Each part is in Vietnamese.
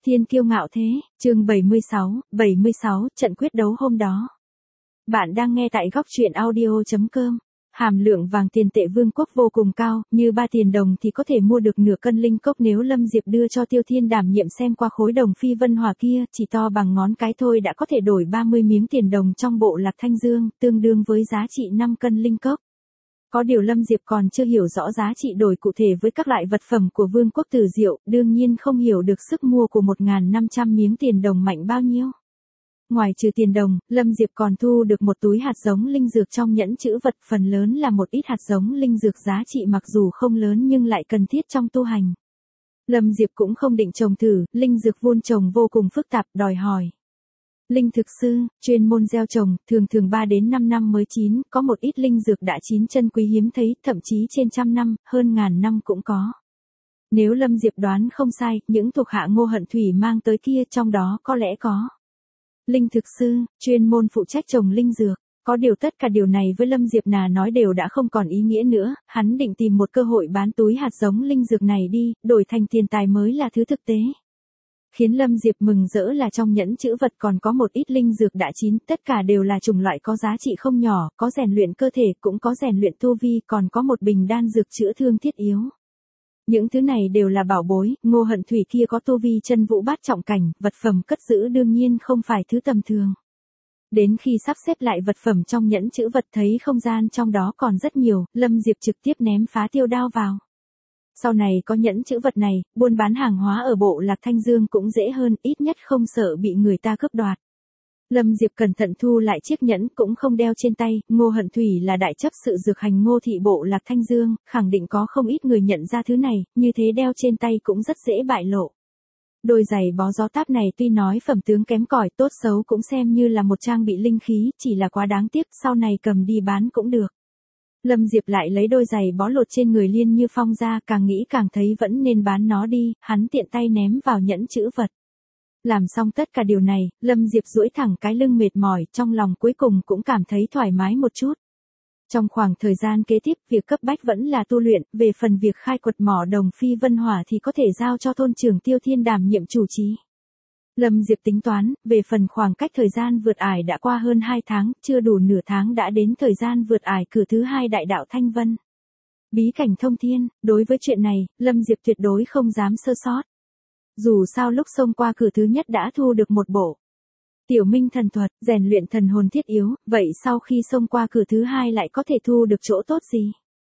Thiên kiêu ngạo thế, chương 76, trận quyết đấu hôm đó. Bạn đang nghe tại góc truyện audio.com. Hàm lượng vàng tiền tệ Vương quốc vô cùng cao, như 3 tiền đồng thì có thể mua được nửa cân linh cốc nếu Lâm Diệp đưa cho Tiêu Thiên đảm nhiệm xem qua khối đồng phi vân hỏa kia, chỉ to bằng ngón cái thôi đã có thể đổi 30 miếng tiền đồng trong bộ lạc Thanh Dương, tương đương với giá trị 5 cân linh cốc. Có điều Lâm Diệp còn chưa hiểu rõ giá trị đổi cụ thể với các loại vật phẩm của Vương quốc Tử Diệu, đương nhiên không hiểu được sức mua của 1.500 miếng tiền đồng mạnh bao nhiêu. Ngoài trừ tiền đồng, Lâm Diệp còn thu được một túi hạt giống linh dược trong nhẫn chữ vật, phần lớn là một ít hạt giống linh dược giá trị mặc dù không lớn nhưng lại cần thiết trong tu hành. Lâm Diệp cũng không định trồng thử, linh dược vun trồng vô cùng phức tạp, đòi hỏi linh thực sư, chuyên môn gieo trồng, thường 3 đến 5 năm mới chín, có một ít linh dược đã chín chân quý hiếm thấy, thậm chí trên 100 năm, hơn 1000 năm cũng có. Nếu Lâm Diệp đoán không sai, những thuộc hạ Ngô Hận Thủy mang tới kia trong đó có lẽ có linh thực sư, chuyên môn phụ trách trồng linh dược. Có điều tất cả điều này với Lâm Diệp nói đều đã không còn ý nghĩa nữa, hắn định tìm một cơ hội bán túi hạt giống linh dược này đi, đổi thành tiền tài mới là thứ thực tế. Khiến Lâm Diệp mừng rỡ là trong nhẫn chữ vật còn có một ít linh dược đã chín, tất cả đều là chủng loại có giá trị không nhỏ, có rèn luyện cơ thể, cũng có rèn luyện tu vi, còn có một bình đan dược chữa thương thiết yếu. Những thứ này đều là bảo bối, Ngô Hận Thủy kia có tu vi chân vũ bát trọng cảnh, vật phẩm cất giữ đương nhiên không phải thứ tầm thường. Đến khi sắp xếp lại vật phẩm trong nhẫn chữ vật thấy không gian trong đó còn rất nhiều, Lâm Diệp trực tiếp ném phá tiêu đao vào. Sau này có nhẫn chữ vật này, buôn bán hàng hóa ở bộ lạc Thanh Dương cũng dễ hơn, ít nhất không sợ bị người ta cướp đoạt. Lâm Diệp cẩn thận thu lại chiếc nhẫn cũng không đeo trên tay, Ngô Hận Thủy là đại chấp sự dược hành Ngô thị bộ lạc Thanh Dương, khẳng định có không ít người nhận ra thứ này, như thế đeo trên tay cũng rất dễ bại lộ. Đôi giày bó gió táp này tuy nói phẩm tướng kém cỏi, tốt xấu cũng xem như là một trang bị linh khí, chỉ là quá đáng tiếc, sau này cầm đi bán cũng được. Lâm Diệp lại lấy đôi giày bó lột trên người Liên Như Phong ra, càng nghĩ càng thấy vẫn nên bán nó đi, hắn tiện tay ném vào nhẫn chữ vật. Làm xong tất cả điều này, Lâm Diệp duỗi thẳng cái lưng mệt mỏi, trong lòng cuối cùng cũng cảm thấy thoải mái một chút. Trong khoảng thời gian kế tiếp, việc cấp bách vẫn là tu luyện, về phần việc khai quật mỏ đồng phi vân hỏa thì có thể giao cho thôn trưởng Tiêu Thiên đảm nhiệm chủ trì. Lâm Diệp tính toán, về phần khoảng cách thời gian vượt ải đã qua hơn 2 tháng, chưa đủ nửa tháng đã đến thời gian vượt ải cửa thứ 2 đại đạo Thanh Vân. Bí cảnh thông thiên, đối với chuyện này, Lâm Diệp tuyệt đối không dám sơ sót. Dù sao lúc xông qua cửa thứ nhất đã thu được một bộ Tiểu Minh thần thuật, rèn luyện thần hồn thiết yếu, vậy sau khi xông qua cửa thứ 2 lại có thể thu được chỗ tốt gì?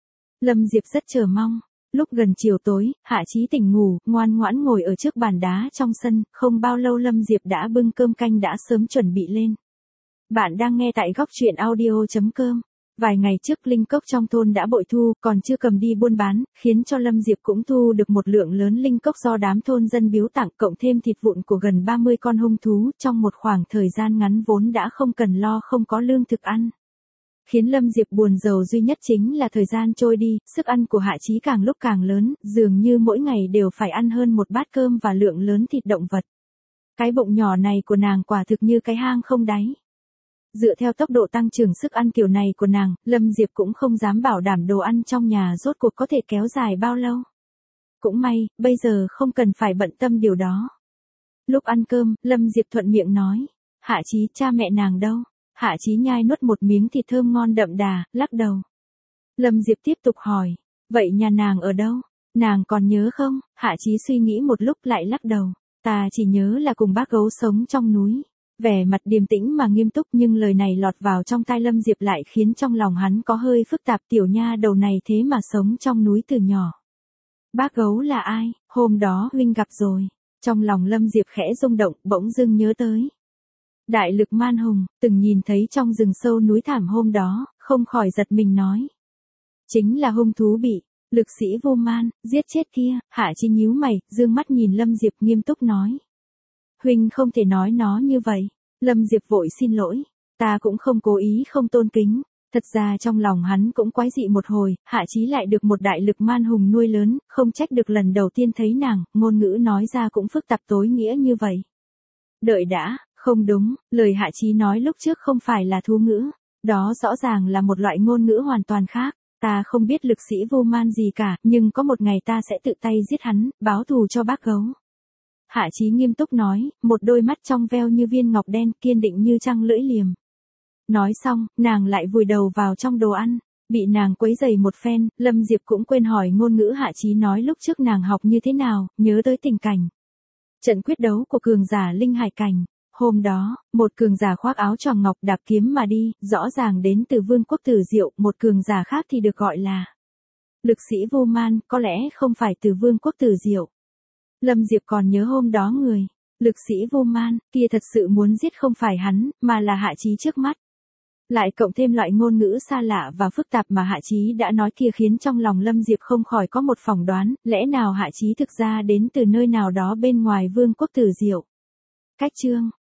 Lâm Diệp rất chờ mong. Lúc gần chiều tối, Hạ Chí tỉnh ngủ, ngoan ngoãn ngồi ở trước bàn đá trong sân, không bao lâu Lâm Diệp đã bưng cơm canh đã sớm chuẩn bị lên. Bạn đang nghe tại góc truyện audio.com. Vài ngày trước linh cốc trong thôn đã bội thu, còn chưa cầm đi buôn bán, khiến cho Lâm Diệp cũng thu được một lượng lớn linh cốc do đám thôn dân biếu tặng, cộng thêm thịt vụn của gần 30 con hung thú, trong một khoảng thời gian ngắn vốn đã không cần lo không có lương thực ăn. Khiến Lâm Diệp buồn rầu duy nhất chính là thời gian trôi đi, sức ăn của Hạ Chí càng lúc càng lớn, dường như mỗi ngày đều phải ăn hơn một bát cơm và lượng lớn thịt động vật. Cái bụng nhỏ này của nàng quả thực như cái hang không đáy. Dựa theo tốc độ tăng trưởng sức ăn kiểu này của nàng, Lâm Diệp cũng không dám bảo đảm đồ ăn trong nhà rốt cuộc có thể kéo dài bao lâu. Cũng may, bây giờ không cần phải bận tâm điều đó. Lúc ăn cơm, Lâm Diệp thuận miệng nói, Hạ Chí, cha mẹ nàng đâu? Hạ Chí nhai nuốt một miếng thịt thơm ngon đậm đà, lắc đầu. Lâm Diệp tiếp tục hỏi, vậy nhà nàng ở đâu? Nàng còn nhớ không? Hạ Chí suy nghĩ một lúc lại lắc đầu, ta chỉ nhớ là cùng bác gấu sống trong núi. Vẻ mặt điềm tĩnh mà nghiêm túc, nhưng lời này lọt vào trong tai Lâm Diệp lại khiến trong lòng hắn có hơi phức tạp, tiểu nha đầu này thế mà sống trong núi từ nhỏ. Bác gấu là ai? Hôm đó huynh gặp rồi. Trong lòng Lâm Diệp khẽ rung động, bỗng dưng nhớ tới Đại Lực Man Hùng, từng nhìn thấy trong rừng sâu núi thảm hôm đó, không khỏi giật mình nói. Chính là hung thú bị Lực sĩ Vô Man giết chết kia. Hạ Chí nhíu mày, dương mắt nhìn Lâm Diệp nghiêm túc nói. Huynh không thể nói nó như vậy. Lâm Diệp vội xin lỗi. Ta cũng không cố ý không tôn kính. Thật ra trong lòng hắn cũng quái dị một hồi, Hạ Chí lại được một Đại Lực Man Hùng nuôi lớn, không trách được lần đầu tiên thấy nàng, ngôn ngữ nói ra cũng phức tạp tối nghĩa như vậy. Đợi đã, không đúng, lời Hạ Chí nói lúc trước không phải là thú ngữ, đó rõ ràng là một loại ngôn ngữ hoàn toàn khác. Ta không biết Lực sĩ Vô Man gì cả, nhưng có một ngày ta sẽ tự tay giết hắn, báo thù cho bác gấu. Hạ Chí nghiêm túc nói, một đôi mắt trong veo như viên ngọc đen, kiên định như trăng lưỡi liềm. Nói xong, nàng lại vùi đầu vào trong đồ ăn. Bị nàng quấy rầy một phen, Lâm Diệp cũng quên hỏi ngôn ngữ Hạ Chí nói lúc trước nàng học như thế nào, nhớ tới tình cảnh. Trận quyết đấu của cường giả linh hải cảnh. Hôm đó, một cường giả khoác áo choàng ngọc đạp kiếm mà đi, rõ ràng đến từ Vương quốc Tử Diệu, một cường giả khác thì được gọi là lực sĩ vô man, có lẽ không phải từ Vương quốc Tử Diệu. Lâm Diệp còn nhớ hôm đó người, lực sĩ vô man, kia thật sự muốn giết không phải hắn, mà là Hạ Chí trước mắt. Lại cộng thêm loại ngôn ngữ xa lạ và phức tạp mà Hạ Chí đã nói kia khiến trong lòng Lâm Diệp không khỏi có một phỏng đoán, lẽ nào Hạ Chí thực ra đến từ nơi nào đó bên ngoài Vương quốc Tử Diệu. Cách chương